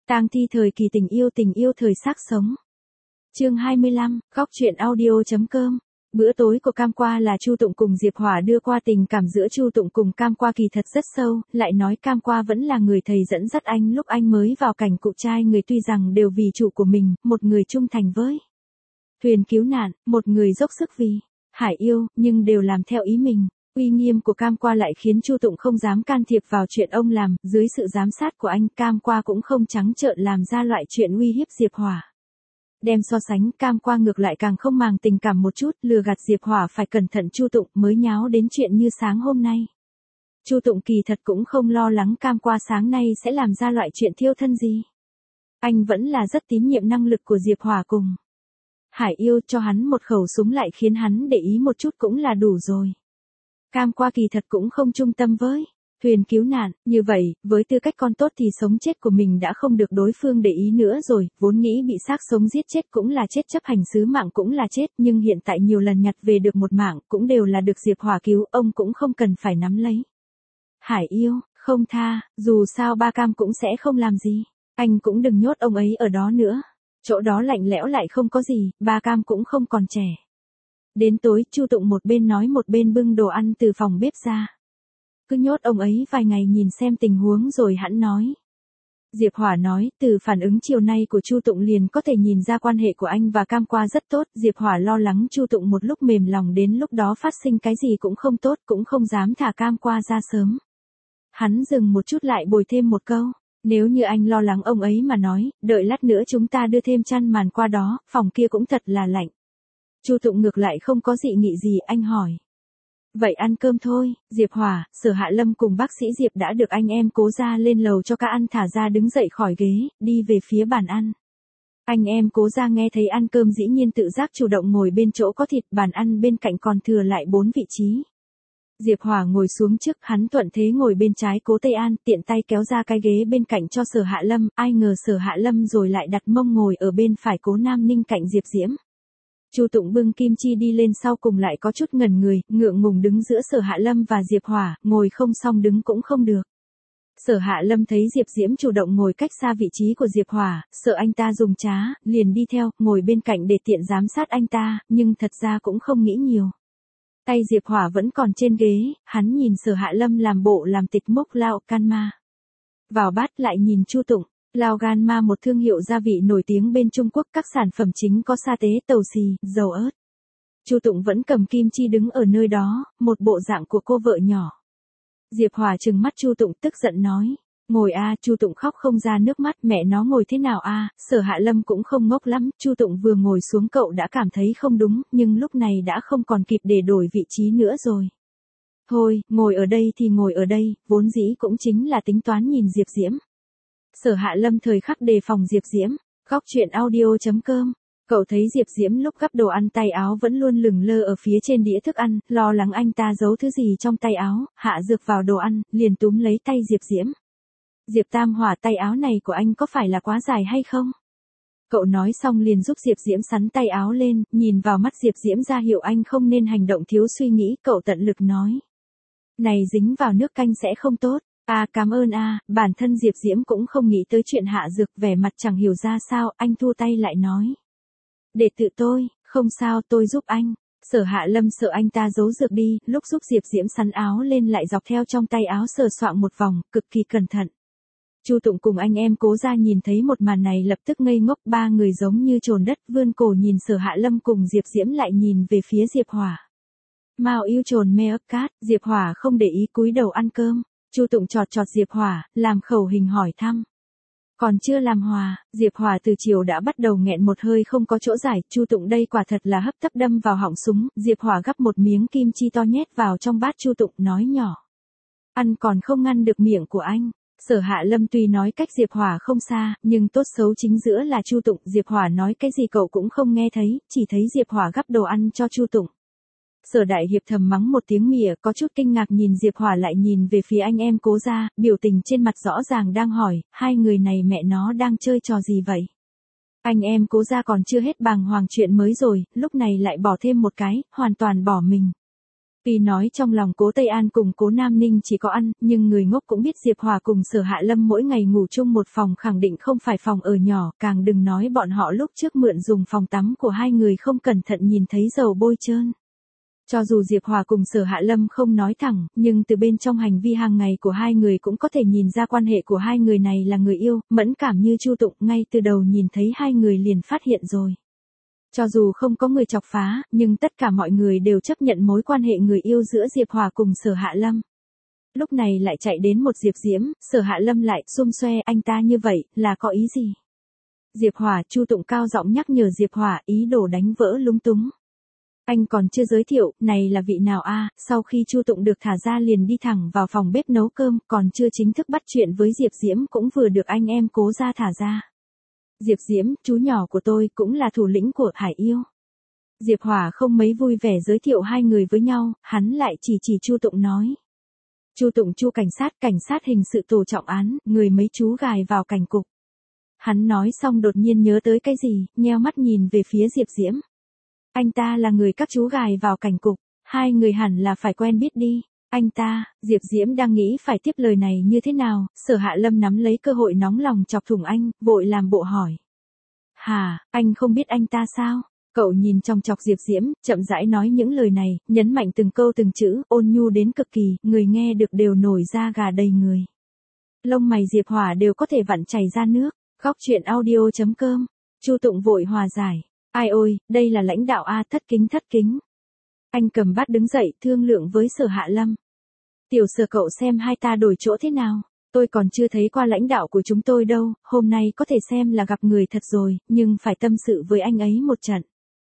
Tang thi thời kỳ tình yêu thời xác sống. Chương 25, góc truyện audio.com. Bữa tối của Cam Qua là Chu Tụng cùng Diệp Hỏa đưa qua, tình cảm giữa Chu Tụng cùng Cam Qua kỳ thật rất sâu, lại nói Cam Qua vẫn là người thầy dẫn dắt anh lúc anh mới vào cảnh cụ trai người, tuy rằng đều vì chủ của mình, một người trung thành với thuyền cứu nạn, một người dốc sức vì hải yêu, nhưng đều làm theo ý mình. Uy nghiêm của Cam Qua lại khiến Chu Tụng không dám can thiệp vào chuyện ông làm, dưới sự giám sát của anh, Cam Qua cũng không trắng trợn làm ra loại chuyện uy hiếp Diệp Hỏa. Đem so sánh, Cam Qua ngược lại càng không màng tình cảm một chút, lừa gạt Diệp Hỏa phải cẩn thận Chu Tụng mới nháo đến chuyện như sáng hôm nay. Chu Tụng kỳ thật cũng không lo lắng Cam Qua sáng nay sẽ làm ra loại chuyện thiêu thân gì. Anh vẫn là rất tín nhiệm năng lực của Diệp Hỏa cùng hải yêu, cho hắn một khẩu súng lại khiến hắn để ý một chút cũng là đủ rồi. Cam Qua kỳ thật cũng không trung tâm với thuyền cứu nạn, như vậy, với tư cách con tốt thì sống chết của mình đã không được đối phương để ý nữa rồi, vốn nghĩ bị xác sống giết chết cũng là chết, chấp hành sứ mạng cũng là chết, nhưng hiện tại nhiều lần nhặt về được một mạng, cũng đều là được Diệp Hỏa cứu, ông cũng không cần phải nắm lấy hải yêu, không tha, dù sao ba Cam cũng sẽ không làm gì, anh cũng đừng nhốt ông ấy ở đó nữa, chỗ đó lạnh lẽo lại không có gì, ba Cam cũng không còn trẻ. Đến tối, Chu Tụng một bên nói một bên bưng đồ ăn từ phòng bếp ra. Cứ nhốt ông ấy vài ngày nhìn xem tình huống rồi hẵng nói. Diệp Hỏa nói, từ phản ứng chiều nay của Chu Tụng liền có thể nhìn ra quan hệ của anh và Cam Qua rất tốt. Diệp Hỏa lo lắng Chu Tụng một lúc mềm lòng đến lúc đó phát sinh cái gì cũng không tốt, cũng không dám thả Cam Qua ra sớm. Hắn dừng một chút lại bồi thêm một câu. Nếu như anh lo lắng ông ấy mà nói, đợi lát nữa chúng ta đưa thêm chăn màn qua đó, phòng kia cũng thật là lạnh. Chu Tụng ngược lại không có dị nghị gì, anh hỏi. Vậy ăn cơm thôi, Diệp Hỏa, Sở Hạ Lâm cùng bác sĩ Diệp đã được anh em Cố gia lên lầu cho cả ăn, thả ra đứng dậy khỏi ghế, đi về phía bàn ăn. Anh em Cố gia nghe thấy ăn cơm dĩ nhiên tự giác chủ động ngồi bên chỗ có thịt, bàn ăn bên cạnh còn thừa lại 4 vị trí. Diệp Hỏa ngồi xuống trước, hắn thuận thế ngồi bên trái Cố Tây An, tiện tay kéo ra cái ghế bên cạnh cho Sở Hạ Lâm, ai ngờ Sở Hạ Lâm rồi lại đặt mông ngồi ở bên phải Cố Nam Ninh cạnh Diệp Diễm. Chu Tụng bưng kim chi đi lên sau cùng lại có chút ngẩn người, ngượng ngùng đứng giữa Sở Hạ Lâm và Diệp Hỏa, ngồi không xong đứng cũng không được. Sở Hạ Lâm thấy Diệp Diễm chủ động ngồi cách xa vị trí của Diệp Hỏa, sợ anh ta dùng trá, liền đi theo, ngồi bên cạnh để tiện giám sát anh ta, nhưng thật ra cũng không nghĩ nhiều. Tay Diệp Hỏa vẫn còn trên ghế, hắn nhìn Sở Hạ Lâm làm bộ làm tịch mốc Lao Can Ma vào bát, lại nhìn Chu Tụng. Lao Gan Ma một thương hiệu gia vị nổi tiếng bên Trung Quốc, các sản phẩm chính có sa tế, tàu xì, dầu ớt. Chu Tụng vẫn cầm kim chi đứng ở nơi đó, một bộ dạng của cô vợ nhỏ. Diệp Hỏa trừng mắt Chu Tụng tức giận nói, ngồi a. Chu Tụng khóc không ra nước mắt, mẹ nó ngồi thế nào a? Sở Hạ Lâm cũng không ngốc lắm, Chu Tụng vừa ngồi xuống cậu đã cảm thấy không đúng, nhưng lúc này đã không còn kịp để đổi vị trí nữa rồi. Thôi, ngồi ở đây thì ngồi ở đây, vốn dĩ cũng chính là tính toán nhìn Diệp Diễm. Sở Hạ Lâm thời khắc đề phòng Diệp Diễm, góc truyện audio.com. Cậu thấy Diệp Diễm lúc gắp đồ ăn tay áo vẫn luôn lửng lơ ở phía trên đĩa thức ăn, lo lắng anh ta giấu thứ gì trong tay áo, hạ dược vào đồ ăn, liền túm lấy tay Diệp Diễm. Diệp Tam Hỏa, tay áo này của anh có phải là quá dài hay không? Cậu nói xong liền giúp Diệp Diễm xắn tay áo lên, nhìn vào mắt Diệp Diễm ra hiệu anh không nên hành động thiếu suy nghĩ, cậu tận lực nói. Này dính vào nước canh sẽ không tốt. Cảm ơn bản thân Diệp Diễm cũng không nghĩ tới chuyện hạ dược, vẻ mặt chẳng hiểu ra sao, anh thua tay lại nói. Để tự tôi, không sao, tôi giúp anh. Sở Hạ Lâm sợ anh ta giấu dược đi, lúc giúp Diệp Diễm sắn áo lên lại dọc theo trong tay áo sờ soạng một vòng, cực kỳ cẩn thận. Chu Tụng cùng anh em Cố gia nhìn thấy một màn này lập tức ngây ngốc, ba người giống như chồn đất, vươn cổ nhìn Sở Hạ Lâm cùng Diệp Diễm lại nhìn về phía Diệp Hỏa. Mao yêu trồn mê ấp cát, Diệp Hỏa không để ý cúi đầu ăn cơm. Chu Tụng chọt chọt Diệp Hỏa, làm khẩu hình hỏi thăm. Còn chưa làm hòa, Diệp Hỏa từ chiều đã bắt đầu nghẹn một hơi không có chỗ giải, Chu Tụng đây quả thật là hấp tấp đâm vào họng súng, Diệp Hỏa gắp một miếng kim chi to nhét vào trong bát Chu Tụng, nói nhỏ. Ăn còn không ngăn được miệng của anh. Sở Hạ Lâm tuy nói cách Diệp Hỏa không xa, nhưng tốt xấu chính giữa là Chu Tụng, Diệp Hỏa nói cái gì cậu cũng không nghe thấy, chỉ thấy Diệp Hỏa gắp đồ ăn cho Chu Tụng. Sở Đại Hiệp thầm mắng một tiếng mỉa, có chút kinh ngạc nhìn Diệp Hỏa lại nhìn về phía anh em Cố gia, biểu tình trên mặt rõ ràng đang hỏi, hai người này mẹ nó đang chơi trò gì vậy? Anh em Cố gia còn chưa hết bàng hoàng chuyện mới rồi, lúc này lại bỏ thêm một cái, hoàn toàn bỏ mình. Tuy nói trong lòng Cố Tây An cùng Cố Nam Ninh chỉ có ăn, nhưng người ngốc cũng biết Diệp Hòa cùng Sở Hạ Lâm mỗi ngày ngủ chung một phòng khẳng định không phải phòng ở nhỏ, càng đừng nói bọn họ lúc trước mượn dùng phòng tắm của hai người không cẩn thận nhìn thấy dầu bôi trơn. Cho dù Diệp Hòa cùng Sở Hạ Lâm không nói thẳng, nhưng từ bên trong hành vi hàng ngày của hai người cũng có thể nhìn ra quan hệ của hai người này là người yêu, mẫn cảm như Chu Tụng ngay từ đầu nhìn thấy hai người liền phát hiện rồi. Cho dù không có người chọc phá, nhưng tất cả mọi người đều chấp nhận mối quan hệ người yêu giữa Diệp Hòa cùng Sở Hạ Lâm. Lúc này lại chạy đến một Diệp Diễm, Sở Hạ Lâm lại xum xoe anh ta như vậy, là có ý gì? Diệp Hòa, Chu Tụng cao giọng nhắc nhở Diệp Hòa, ý đồ đánh vỡ lúng túng. Anh còn chưa giới thiệu, này là vị nào a? Sau khi Chu Tụng được thả ra liền đi thẳng vào phòng bếp nấu cơm, còn chưa chính thức bắt chuyện với Diệp Diễm cũng vừa được anh em Cố gia thả ra. Diệp Diễm, chú nhỏ của tôi cũng là thủ lĩnh của Hải Yêu. Diệp Hòa không mấy vui vẻ giới thiệu hai người với nhau, hắn lại chỉ Chu Tụng nói. Chu Tụng, Chu cảnh sát hình sự tổ trọng án, người mấy chú gài vào cảnh cục. Hắn nói xong đột nhiên nhớ tới cái gì, nheo mắt nhìn về phía Diệp Diễm. Anh ta là người các chú gài vào cảnh cục, hai người hẳn là phải quen biết đi. Anh ta, Diệp Diễm đang nghĩ phải tiếp lời này như thế nào, Sở Hạ Lâm nắm lấy cơ hội nóng lòng chọc thủng anh, vội làm bộ hỏi. Hà, anh không biết anh ta sao? Cậu nhìn trong chọc Diệp Diễm, chậm rãi nói những lời này, nhấn mạnh từng câu từng chữ, ôn nhu đến cực kỳ, người nghe được đều nổi da gà đầy người. Lông mày Diệp Hòa đều có thể vặn chảy ra nước. Góc truyện audio.com. Chu Tụng vội hòa giải. Ai ôi, đây là lãnh đạo a, thất kính. Anh cầm bát đứng dậy, thương lượng với Sở Hạ Lâm. Tiểu Sở, cậu xem hai ta đổi chỗ thế nào? Tôi còn chưa thấy qua lãnh đạo của chúng tôi đâu, hôm nay có thể xem là gặp người thật rồi, nhưng phải tâm sự với anh ấy một trận.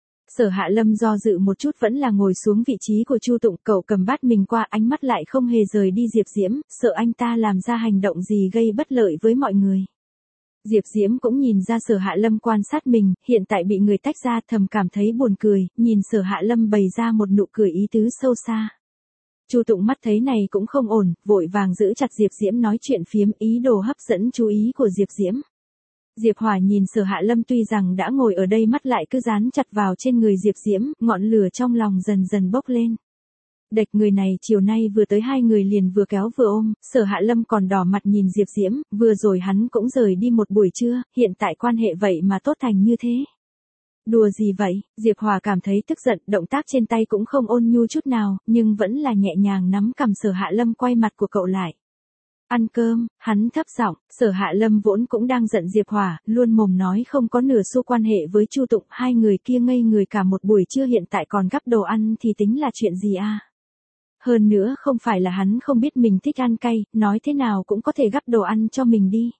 Sở Hạ Lâm do dự một chút vẫn là ngồi xuống vị trí của Chu Tụng, cậu cầm bát mình qua, ánh mắt lại không hề rời đi Diệp Diễm, sợ anh ta làm ra hành động gì gây bất lợi với mọi người. Diệp Diễm cũng nhìn ra Sở Hạ Lâm quan sát mình, hiện tại bị người tách ra, thầm cảm thấy buồn cười, nhìn Sở Hạ Lâm bày ra một nụ cười ý tứ sâu xa. Chu Tụng mắt thấy này cũng không ổn, vội vàng giữ chặt Diệp Diễm nói chuyện phiếm, ý đồ hấp dẫn chú ý của Diệp Diễm. Diệp Hòa nhìn Sở Hạ Lâm tuy rằng đã ngồi ở đây, mắt lại cứ dán chặt vào trên người Diệp Diễm, ngọn lửa trong lòng dần dần bốc lên. Đệch người này chiều nay vừa tới hai người liền vừa kéo vừa ôm, Sở Hạ Lâm còn đỏ mặt nhìn Diệp Diễm, vừa rồi hắn cũng rời đi một buổi trưa, hiện tại quan hệ vậy mà tốt thành như thế. Đùa gì vậy? Diệp Hòa cảm thấy tức giận, động tác trên tay cũng không ôn nhu chút nào, nhưng vẫn là nhẹ nhàng nắm cằm Sở Hạ Lâm, quay mặt của cậu lại. Ăn cơm, hắn thấp giọng. Sở Hạ Lâm vốn cũng đang giận Diệp Hòa, luôn mồm nói không có nửa xu quan hệ với Chu Tụng, hai người kia ngây người cả một buổi trưa, hiện tại còn gắp đồ ăn thì tính là chuyện gì a? Hơn nữa không phải là hắn không biết mình thích ăn cay, nói thế nào cũng có thể gắp đồ ăn cho mình đi.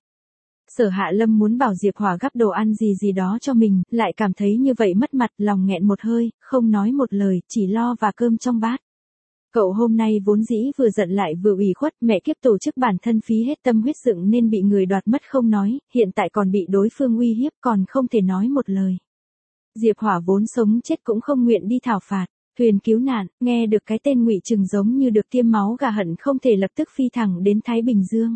Sở Hạ Lâm muốn bảo Diệp Hòa gắp đồ ăn gì đó cho mình, lại cảm thấy như vậy mất mặt, lòng nghẹn một hơi, không nói một lời, chỉ lo và cơm trong bát. Cậu hôm nay vốn dĩ vừa giận lại vừa ủy khuất, mẹ kiếp tổ chức bản thân phí hết tâm huyết dựng nên bị người đoạt mất không nói, hiện tại còn bị đối phương uy hiếp, còn không thể nói một lời. Diệp Hòa vốn sống chết cũng không nguyện đi thảo phạt. Thuyền cứu nạn, nghe được cái tên Ngụy Trừng giống như được tiêm máu gà, hận không thể lập tức phi thẳng đến Thái Bình Dương.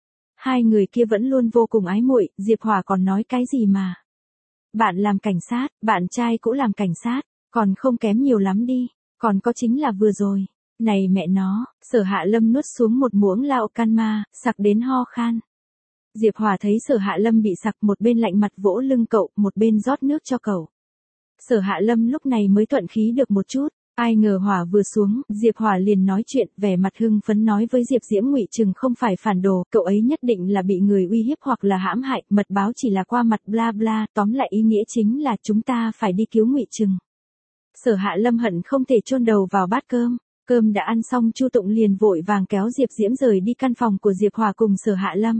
Hai người kia vẫn luôn vô cùng ái muội, Diệp Hòa còn nói cái gì mà. Bạn làm cảnh sát, bạn trai cũng làm cảnh sát, còn không kém nhiều lắm đi, còn có chính là vừa rồi. Này mẹ nó, Sở Hạ Lâm nuốt xuống một muỗng lao can ma, sặc đến ho khan. Diệp Hòa thấy Sở Hạ Lâm bị sặc, một bên lạnh mặt vỗ lưng cậu, một bên rót nước cho cậu. Sở Hạ Lâm lúc này mới thuận khí được một chút, ai ngờ hỏa vừa xuống, Diệp Hòa liền nói chuyện, vẻ mặt hưng phấn nói với Diệp Diễm, Ngụy Trừng không phải phản đồ, cậu ấy nhất định là bị người uy hiếp hoặc là hãm hại, mật báo chỉ là qua mặt bla bla, tóm lại ý nghĩa chính là chúng ta phải đi cứu Ngụy Trừng. Sở Hạ Lâm hận không thể chôn đầu vào bát cơm. Cơm đã ăn xong, Chu Tụng liền vội vàng kéo Diệp Diễm rời đi căn phòng của Diệp Hòa cùng Sở Hạ Lâm.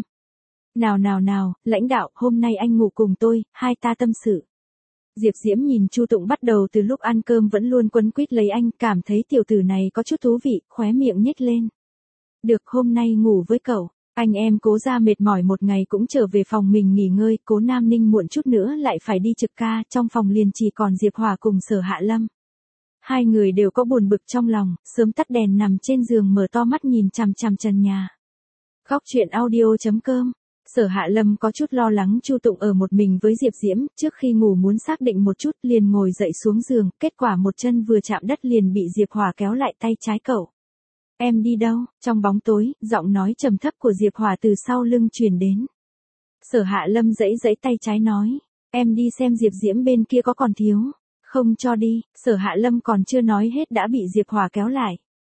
Nào, lãnh đạo, hôm nay anh ngủ cùng tôi, hai ta tâm sự. Diệp Diễm nhìn Chu Tụng bắt đầu từ lúc ăn cơm vẫn luôn quấn quýt lấy anh, cảm thấy tiểu tử này có chút thú vị, khóe miệng nhếch lên. Được, hôm nay ngủ với cậu. Anh em Cố gia mệt mỏi một ngày cũng trở về phòng mình nghỉ ngơi, Cố Nam Ninh muộn chút nữa lại phải đi trực ca, trong phòng liền chỉ còn Diệp Hòa cùng Sở Hạ Lâm. Hai người đều có buồn bực trong lòng, sớm tắt đèn nằm trên giường mở to mắt nhìn chằm chằm trần nhà. Góc truyện audio.com Sở Hạ Lâm có chút lo lắng Chu Tụng ở một mình với Diệp Diễm, trước khi ngủ muốn xác định một chút liền ngồi dậy xuống giường, kết quả một chân vừa chạm đất liền bị Diệp Hòa kéo lại tay trái cậu. Em đi đâu? Trong bóng tối, giọng nói trầm thấp của Diệp Hòa từ sau lưng truyền đến. Sở Hạ Lâm giãy giãy tay trái nói, em đi xem Diệp Diễm bên kia có còn thiếu. Không cho đi, Sở Hạ Lâm còn chưa nói hết đã bị Diệp Hòa kéo lại.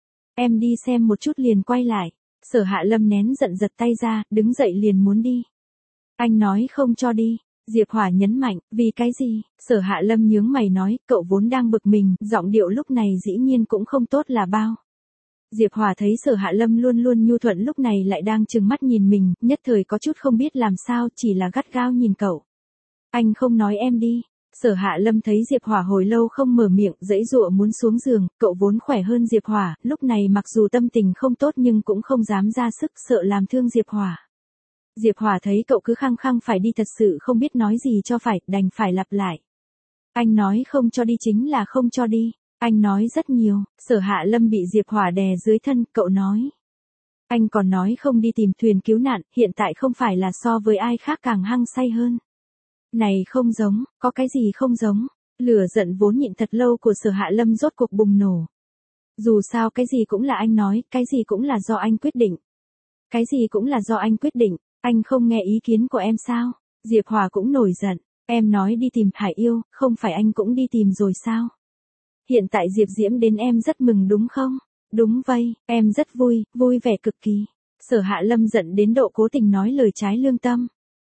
Em đi xem một chút liền quay lại. Sở Hạ Lâm nén giận giật tay ra, đứng dậy liền muốn đi. Anh nói không cho đi. Diệp Hòa nhấn mạnh, vì cái gì? Sở Hạ Lâm nhướng mày nói, cậu vốn đang bực mình, giọng điệu lúc này dĩ nhiên cũng không tốt là bao. Diệp Hòa thấy Sở Hạ Lâm luôn luôn nhu thuận lúc này lại đang trừng mắt nhìn mình, nhất thời có chút không biết làm sao, chỉ là gắt gao nhìn cậu. Anh không nói em đi. Sở Hạ Lâm thấy Diệp Hòa hồi lâu không mở miệng, giãy giụa muốn xuống giường, cậu vốn khỏe hơn Diệp Hòa, lúc này mặc dù tâm tình không tốt nhưng cũng không dám ra sức, sợ làm thương Diệp Hòa. Diệp Hòa thấy cậu cứ khăng khăng phải đi thật sự không biết nói gì cho phải, đành phải lặp lại. Anh nói không cho đi chính là không cho đi. Anh nói rất nhiều. Sở Hạ Lâm bị Diệp Hòa đè dưới thân, cậu nói. Anh còn nói không đi tìm thuyền cứu nạn, hiện tại không phải là so với ai khác càng hăng say hơn. Này không giống, có cái gì không giống. Lửa giận vốn nhịn thật lâu của Sở Hạ Lâm rốt cuộc bùng nổ. Dù sao cái gì cũng là anh nói, cái gì cũng là do anh quyết định. Cái gì cũng là do anh quyết định, anh không nghe ý kiến của em sao? Diệp Hòa cũng nổi giận, em nói đi tìm Hải Yêu, không phải anh cũng đi tìm rồi sao? Hiện tại Diệp Diễm đến em rất mừng đúng không? Đúng vậy, em rất vui, vui vẻ cực kỳ. Sở Hạ Lâm giận đến độ cố tình nói lời trái lương tâm.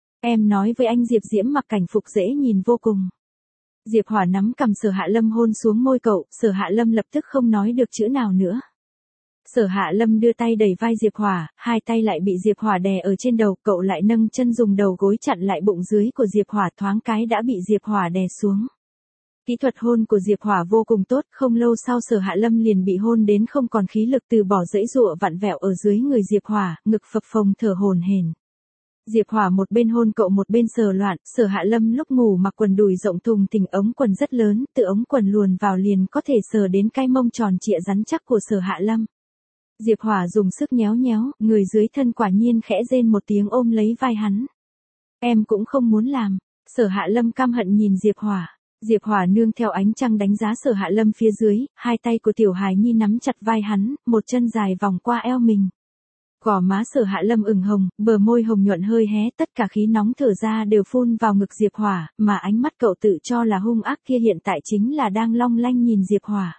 Em nói với anh Diệp Diễm mặc cảnh phục dễ nhìn vô cùng. Diệp Hòa nắm cầm Sở Hạ Lâm hôn xuống môi cậu, Sở Hạ Lâm lập tức không nói được chữ nào nữa. Sở Hạ Lâm đưa tay đẩy vai Diệp Hòa, hai tay lại bị Diệp Hòa đè ở trên đầu, cậu lại nâng chân dùng đầu gối chặn lại bụng dưới của Diệp Hòa, thoáng cái đã bị Diệp Hòa đè xuống. Kỹ thuật hôn của Diệp Hòa vô cùng tốt, không lâu sau Sở Hạ Lâm liền bị hôn đến không còn khí lực, từ bỏ giãy giụa vặn vẹo ở dưới người Diệp Hòa, ngực phập phồng thở hổn hển. Diệp Hòa một bên hôn cậu một bên sờ loạn, Sở Hạ Lâm lúc ngủ mặc quần đùi rộng thùng thình, ống quần rất lớn, từ ống quần luồn vào liền có thể sờ đến cái mông tròn trịa rắn chắc của Sở Hạ Lâm. Diệp Hòa dùng sức nhéo nhéo, người dưới thân quả nhiên khẽ rên một tiếng ôm lấy vai hắn. Em cũng không muốn làm. Sở Hạ Lâm căm hận nhìn Diệp Hòa. Diệp Hòa nương theo ánh trăng đánh giá Sở Hạ Lâm phía dưới, hai tay của Tiểu Hài Nhi nắm chặt vai hắn, một chân dài vòng qua eo mình. Gò má Sở Hạ Lâm ửng hồng, bờ môi hồng nhuận hơi hé, tất cả khí nóng thở ra đều phun vào ngực Diệp Hòa, mà ánh mắt cậu tự cho là hung ác kia hiện tại chính là đang long lanh nhìn Diệp Hòa.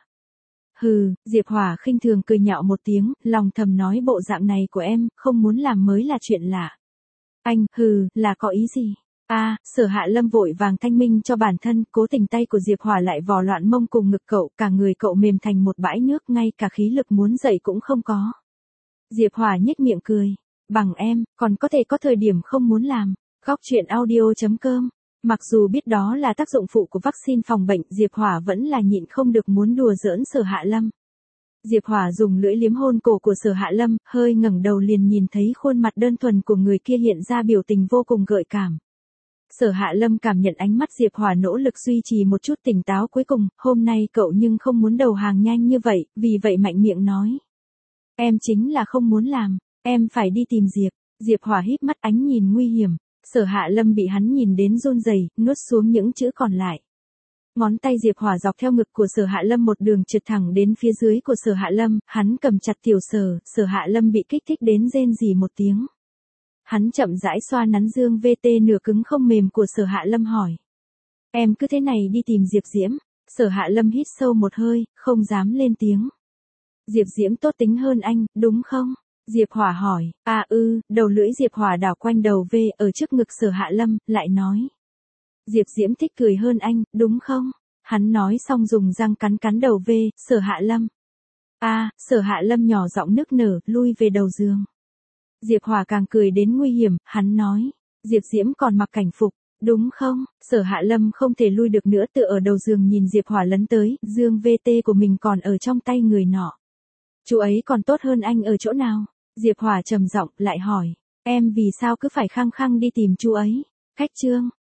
Hừ, Diệp Hòa khinh thường cười nhạo một tiếng, lòng thầm nói bộ dạng này của em, không muốn làm mới là chuyện lạ. Anh, hừ, là có ý gì? Sở Hạ Lâm vội vàng thanh minh cho bản thân, cố tình tay của Diệp Hòa lại vò loạn mông cùng ngực cậu, cả người cậu mềm thành một bãi nước, ngay cả khí lực muốn dậy cũng không có. Diệp Hòa nhếch miệng cười, bằng em, còn có thể có thời điểm không muốn làm. Góc truyện audio.com. Mặc dù biết đó là tác dụng phụ của vaccine phòng bệnh, Diệp Hòa vẫn là nhịn không được muốn đùa giỡn Sở Hạ Lâm. Diệp Hòa dùng lưỡi liếm hôn cổ của Sở Hạ Lâm, hơi ngẩng đầu liền nhìn thấy khuôn mặt đơn thuần của người kia hiện ra biểu tình vô cùng gợi cảm. Sở Hạ Lâm cảm nhận ánh mắt Diệp Hòa nỗ lực duy trì một chút tỉnh táo, cuối cùng, hôm nay cậu nhưng không muốn đầu hàng nhanh như vậy, vì vậy mạnh miệng nói. Em chính là không muốn làm, em phải đi tìm Diệp. Diệp Hòa híp mắt ánh nhìn nguy hiểm. Sở Hạ Lâm bị hắn nhìn đến run rẩy, nuốt xuống những chữ còn lại. Ngón tay Diệp Hòa dọc theo ngực của Sở Hạ Lâm một đường trượt thẳng đến phía dưới của Sở Hạ Lâm, hắn cầm chặt tiểu Sở, Sở Hạ Lâm bị kích thích đến rên rỉ một tiếng. Hắn chậm rãi xoa nắn dương VT nửa cứng không mềm của Sở Hạ Lâm hỏi. Em cứ thế này đi tìm Diệp Diễm. Sở Hạ Lâm hít sâu một hơi, không dám lên tiếng. Diệp Diễm tốt tính hơn anh, đúng không? Diệp Hòa hỏi, đầu lưỡi Diệp Hòa đảo quanh đầu V ở trước ngực Sở Hạ Lâm, lại nói. Diệp Diễm thích cười hơn anh, đúng không? Hắn nói xong dùng răng cắn cắn đầu V, Sở Hạ Lâm. Sở Hạ Lâm nhỏ giọng nức nở, lui về đầu giường. Diệp Hòa càng cười đến nguy hiểm, hắn nói. Diệp Diễm còn mặc cảnh phục, đúng không? Sở Hạ Lâm không thể lui được nữa, tựa ở đầu giường nhìn Diệp Hòa lấn tới, dương VT của mình còn ở trong tay người nọ. Chú ấy còn tốt hơn anh ở chỗ nào? Diệp Hòa trầm giọng lại hỏi, em vì sao cứ phải khăng khăng đi tìm chú ấy? Khách trương,